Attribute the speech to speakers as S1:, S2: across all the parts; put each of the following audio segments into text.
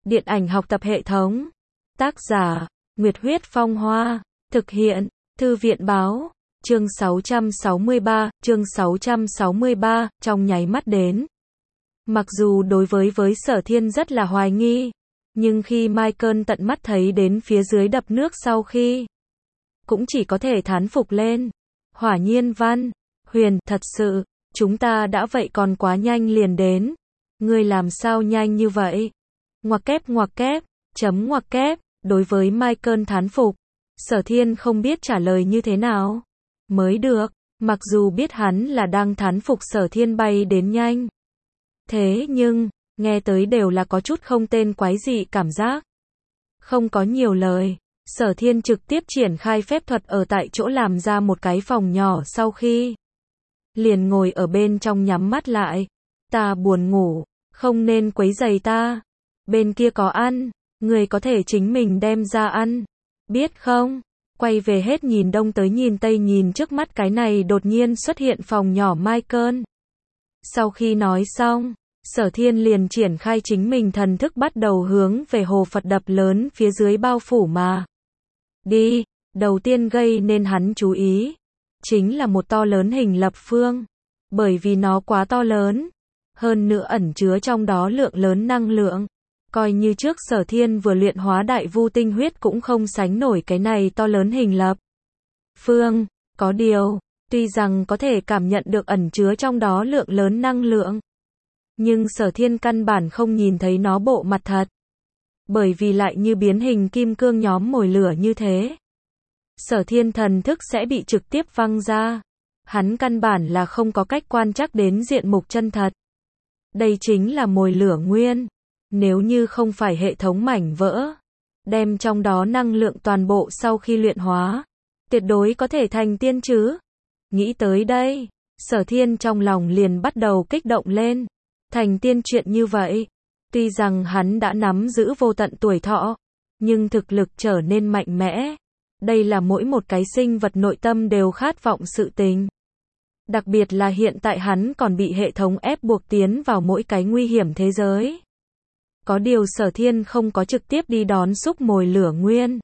S1: Điện ảnh học tập hệ thống. Tác giả, Nguyệt Huyết Phong Hoa. Thực hiện, Thư viện Báo. Chương 663, trong nháy mắt đến. Mặc dù đối với Sở Thiên rất là hoài nghi, nhưng khi Michael tận mắt thấy đến phía dưới đập nước sau khi, cũng chỉ có thể thán phục lên. Hỏa Nhiên Văn, Huyền, thật sự, chúng ta đã vậy còn quá nhanh liền đến. Ngươi làm sao nhanh như vậy? Ngoặc kép, chấm ngoặc kép, đối với Michael thán phục, Sở Thiên không biết trả lời như thế nào mới được, mặc dù biết hắn là đang thán phục Sở Thiên bay đến nhanh. Thế nhưng, nghe tới đều là có chút không tên quái dị cảm giác. Không có nhiều lời, Sở Thiên trực tiếp triển khai phép thuật ở tại chỗ làm ra một cái phòng nhỏ sau khi liền ngồi ở bên trong nhắm mắt lại. Ta buồn ngủ, không nên quấy rầy ta. Bên kia có ăn, người có thể chính mình đem ra ăn. Biết không? Quay về hết nhìn đông tới nhìn tây nhìn trước mắt cái này đột nhiên xuất hiện phòng nhỏ Michael. Sau khi nói xong, Sở Thiên liền triển khai chính mình thần thức bắt đầu hướng về hồ Phật đập lớn phía dưới bao phủ mà đi. Đầu tiên gây nên hắn chú ý chính là một to lớn hình lập phương, bởi vì nó quá to lớn, hơn nữa ẩn chứa trong đó lượng lớn năng lượng. Coi như trước Sở Thiên vừa luyện hóa đại vu tinh huyết cũng không sánh nổi cái này to lớn hình lập phương. Có điều, tuy rằng có thể cảm nhận được ẩn chứa trong đó lượng lớn năng lượng, nhưng Sở Thiên căn bản không nhìn thấy nó bộ mặt thật, bởi vì lại như biến hình kim cương nhóm mồi lửa như thế, Sở Thiên thần thức sẽ bị trực tiếp văng ra. Hắn căn bản là không có cách quan trắc đến diện mục chân thật. Đây chính là mồi lửa nguyên. Nếu như không phải hệ thống mảnh vỡ, đem trong đó năng lượng toàn bộ sau khi luyện hóa, tuyệt đối có thể thành tiên chứ. Nghĩ tới đây, Sở Thiên trong lòng liền bắt đầu kích động lên. Thành tiên chuyện như vậy, tuy rằng hắn đã nắm giữ vô tận tuổi thọ, nhưng thực lực trở nên mạnh mẽ. Đây là mỗi một cái sinh vật nội tâm đều khát vọng sự tình. Đặc biệt là hiện tại hắn còn bị hệ thống ép buộc tiến vào mỗi cái nguy hiểm thế giới. Có điều Sở Thiên không có trực tiếp đi đón xúc mồi lửa nguyên,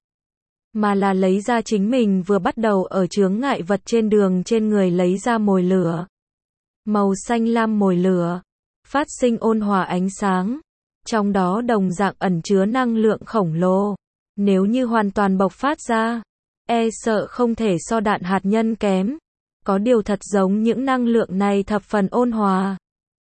S1: mà là lấy ra chính mình vừa bắt đầu ở chướng ngại vật trên đường trên người lấy ra mồi lửa. Màu xanh lam mồi lửa, phát sinh ôn hòa ánh sáng, trong đó đồng dạng ẩn chứa năng lượng khổng lồ. Nếu như hoàn toàn bộc phát ra, e sợ không thể so đạn hạt nhân kém. Có điều thật giống những năng lượng này thập phần ôn hòa,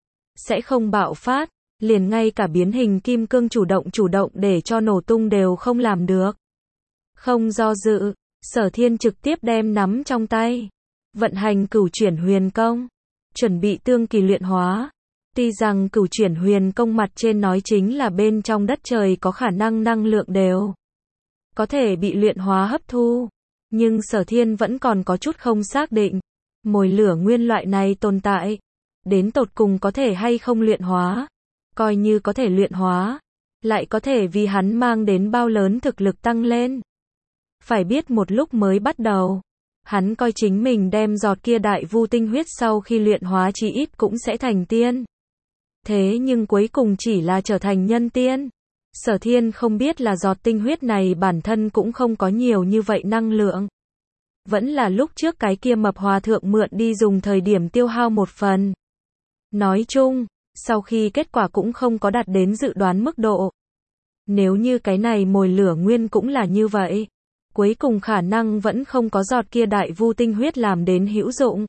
S1: sẽ không bạo phát, liền ngay cả biến hình kim cương chủ động để cho nổ tung đều không làm được. Không do dự, Sở Thiên trực tiếp đem nắm trong tay, vận hành cửu chuyển huyền công, chuẩn bị tương kỳ luyện hóa. Tuy rằng cửu chuyển huyền công mặt trên nói chính là bên trong đất trời có khả năng năng lượng đều có thể bị luyện hóa hấp thu, nhưng Sở Thiên vẫn còn có chút không xác định, mồi lửa nguyên loại này tồn tại, đến tột cùng có thể hay không luyện hóa. Coi như có thể luyện hóa, lại có thể vì hắn mang đến bao lớn thực lực tăng lên. Phải biết một lúc mới bắt đầu, hắn coi chính mình đem giọt kia đại vu tinh huyết sau khi luyện hóa chí ít cũng sẽ thành tiên. Thế nhưng cuối cùng chỉ là trở thành nhân tiên. Sở Thiên không biết là giọt tinh huyết này bản thân cũng không có nhiều như vậy năng lượng. Vẫn là lúc trước cái kia mập hòa thượng mượn đi dùng thời điểm tiêu hao một phần. Nói chung, sau khi kết quả cũng không có đạt đến dự đoán mức độ. Nếu như cái này mồi lửa nguyên cũng là như vậy, cuối cùng khả năng vẫn không có giọt kia đại vu tinh huyết làm đến hữu dụng.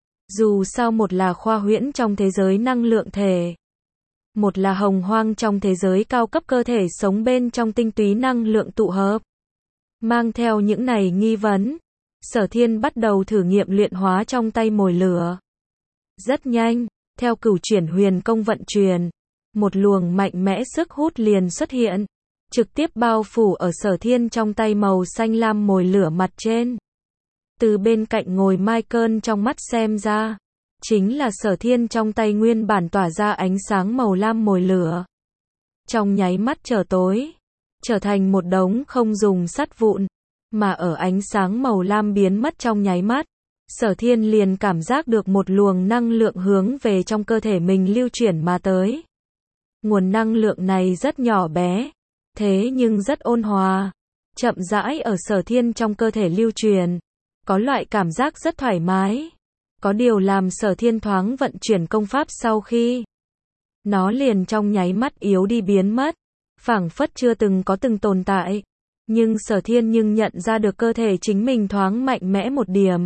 S1: Dù sao một là khoa huyễn trong thế giới năng lượng thể, một là hồng hoang trong thế giới cao cấp cơ thể sống bên trong tinh túy năng lượng tụ hợp. Mang theo những này nghi vấn, Sở Thiên bắt đầu thử nghiệm luyện hóa trong tay mồi lửa. Rất nhanh, theo cửu chuyển huyền công vận chuyển, một luồng mạnh mẽ sức hút liền xuất hiện, trực tiếp bao phủ ở Sở Thiên trong tay màu xanh lam mồi lửa mặt trên. Từ bên cạnh ngồi Michael trong mắt xem ra, chính là Sở Thiên trong tay nguyên bản tỏa ra ánh sáng màu lam mồi lửa. Trong nháy mắt trở tối, trở thành một đống không dùng sắt vụn, mà ở ánh sáng màu lam biến mất trong nháy mắt, Sở Thiên liền cảm giác được một luồng năng lượng hướng về trong cơ thể mình lưu chuyển mà tới. Nguồn năng lượng này rất nhỏ bé, thế nhưng rất ôn hòa, chậm rãi ở Sở Thiên trong cơ thể lưu truyền, có loại cảm giác rất thoải mái. Có điều làm Sở Thiên thoáng vận chuyển công pháp sau khi, nó liền trong nháy mắt yếu đi biến mất, phảng phất chưa từng có từng tồn tại. Nhưng Sở Thiên nhận ra được cơ thể chính mình thoáng mạnh mẽ một điểm.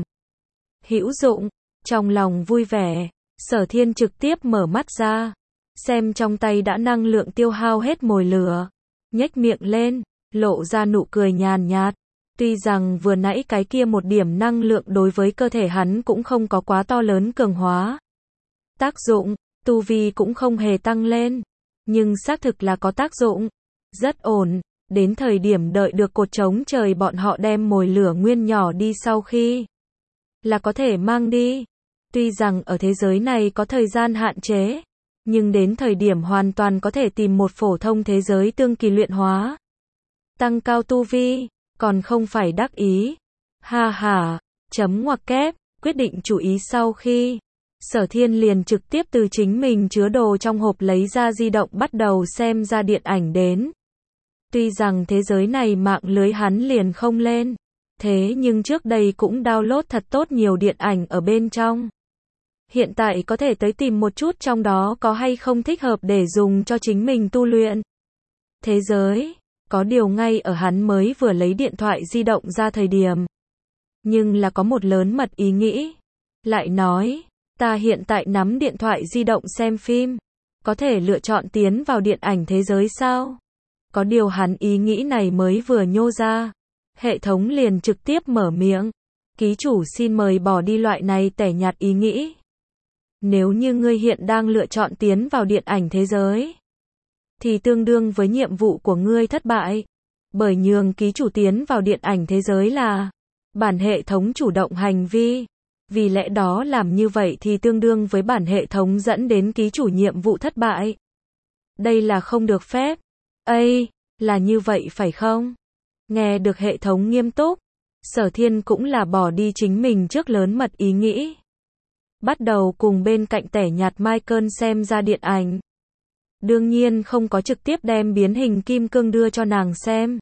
S1: Hữu dụng, trong lòng vui vẻ, Sở Thiên trực tiếp mở mắt ra, xem trong tay đã năng lượng tiêu hao hết mồi lửa, nhếch miệng lên, lộ ra nụ cười nhàn nhạt. Tuy rằng vừa nãy cái kia một điểm năng lượng đối với cơ thể hắn cũng không có quá to lớn cường hóa tác dụng, tu vi cũng không hề tăng lên, nhưng xác thực là có tác dụng, rất ổn. Đến thời điểm đợi được cột trống trời bọn họ đem mồi lửa nguyên nhỏ đi sau khi, là có thể mang đi. Tuy rằng ở thế giới này có thời gian hạn chế, nhưng đến thời điểm hoàn toàn có thể tìm một phổ thông thế giới tương kỳ luyện hóa, tăng cao tu vi, còn không phải đắc ý. Ha ha, chấm ngoặc kép, quyết định chủ ý sau khi, Sở Thiên liền trực tiếp từ chính mình chứa đồ trong hộp lấy ra di động bắt đầu xem ra điện ảnh đến. Tuy rằng thế giới này mạng lưới hắn liền không lên, thế nhưng trước đây cũng download thật tốt nhiều điện ảnh ở bên trong. Hiện tại có thể tới tìm một chút trong đó có hay không thích hợp để dùng cho chính mình tu luyện. Thế giới, có điều ngay ở hắn mới vừa lấy điện thoại di động ra thời điểm, nhưng là có một lớn mật ý nghĩ. Lại nói, ta hiện tại nắm điện thoại di động xem phim, có thể lựa chọn tiến vào điện ảnh thế giới sao? Có điều hắn ý nghĩ này mới vừa nhô ra, hệ thống liền trực tiếp mở miệng. Ký chủ xin mời bỏ đi loại này tẻ nhạt ý nghĩ. Nếu như ngươi hiện đang lựa chọn tiến vào điện ảnh thế giới, thì tương đương với nhiệm vụ của ngươi thất bại. Bởi nhường ký chủ tiến vào điện ảnh thế giới là bản hệ thống chủ động hành vi. Vì lẽ đó làm như vậy thì tương đương với bản hệ thống dẫn đến ký chủ nhiệm vụ thất bại. Đây là không được phép. Ây, là như vậy phải không? Nghe được hệ thống nghiêm túc, Sở Thiên cũng là bỏ đi chính mình trước lớn mật ý nghĩ. Bắt đầu cùng bên cạnh tẻ nhạt Michael xem ra điện ảnh. Đương nhiên không có trực tiếp đem biến hình kim cương đưa cho nàng xem,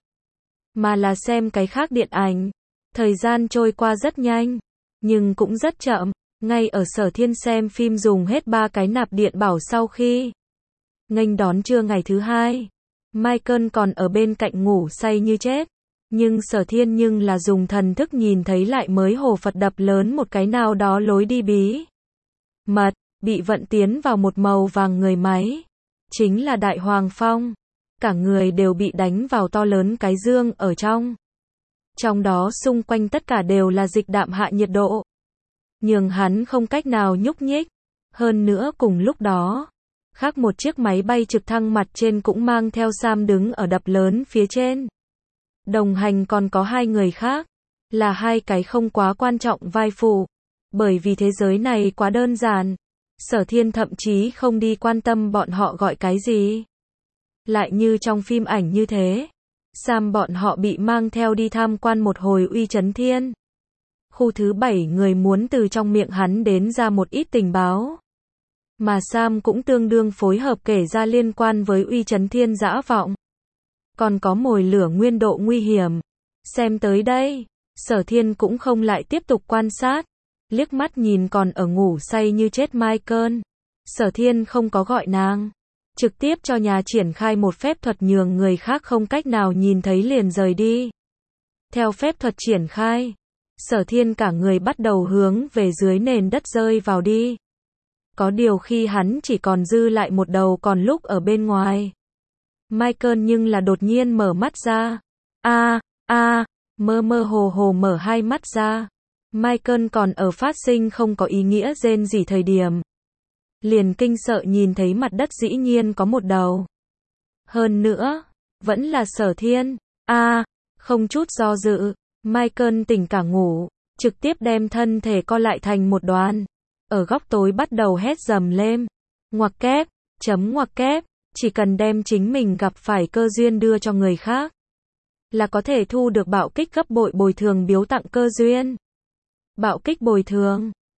S1: mà là xem cái khác điện ảnh. Thời gian trôi qua rất nhanh, nhưng cũng rất chậm. Ngay ở Sở Thiên xem phim dùng hết 3 cái nạp điện bảo sau khi nghênh đón trưa ngày thứ hai, Michael còn ở bên cạnh ngủ say như chết. Nhưng Sở Thiên là dùng thần thức nhìn thấy lại mới hồ Phật đập lớn một cái nào đó lối đi bí mật, bị vận tiến vào một màu vàng người máy. Chính là Đại Hoàng Phong. Cả người đều bị đánh vào to lớn cái dương ở trong. Trong đó xung quanh tất cả đều là dịch đạm hạ nhiệt độ, nhường hắn không cách nào nhúc nhích. Hơn nữa cùng lúc đó, khác một chiếc máy bay trực thăng mặt trên cũng mang theo Sam đứng ở đập lớn phía trên. Đồng hành còn có 2 người khác, là 2 cái không quá quan trọng vai phụ. Bởi vì thế giới này quá đơn giản, Sở Thiên thậm chí không đi quan tâm bọn họ gọi cái gì. Lại như trong phim ảnh như thế, Sam bọn họ bị mang theo đi tham quan một hồi Uy Chấn Thiên. Khu thứ 7 người muốn từ trong miệng hắn đến ra một ít tình báo. Mà Sam cũng tương đương phối hợp kể ra liên quan với Uy Chấn Thiên dã vọng. Còn có mồi lửa nguyên độ nguy hiểm. Xem tới đây, Sở Thiên cũng không lại tiếp tục quan sát. Liếc mắt nhìn còn ở ngủ say như chết Michael. Sở Thiên không có gọi nàng. Trực tiếp cho nhà triển khai một phép thuật nhường người khác không cách nào nhìn thấy liền rời đi. Theo phép thuật triển khai, Sở Thiên cả người bắt đầu hướng về dưới nền đất rơi vào đi. Có điều khi hắn chỉ còn dư lại một đầu còn lúc ở bên ngoài. Michael nhưng là đột nhiên mở mắt ra. Mơ mơ hồ hồ mở 2 mắt ra. Michael còn ở phát sinh không có ý nghĩa rên gì thời điểm. Liền kinh sợ nhìn thấy mặt đất dĩ nhiên có một đầu. Hơn nữa, vẫn là Sở Thiên. Không chút do dự, Michael tỉnh cả ngủ, trực tiếp đem thân thể co lại thành một đoàn. Ở góc tối bắt đầu hét dầm lên. Ngoặc kép, chấm ngoặc kép, chỉ cần đem chính mình gặp phải cơ duyên đưa cho người khác, là có thể thu được bạo kích gấp bội bồi thường biếu tặng cơ duyên. Bạo kích bồi thường.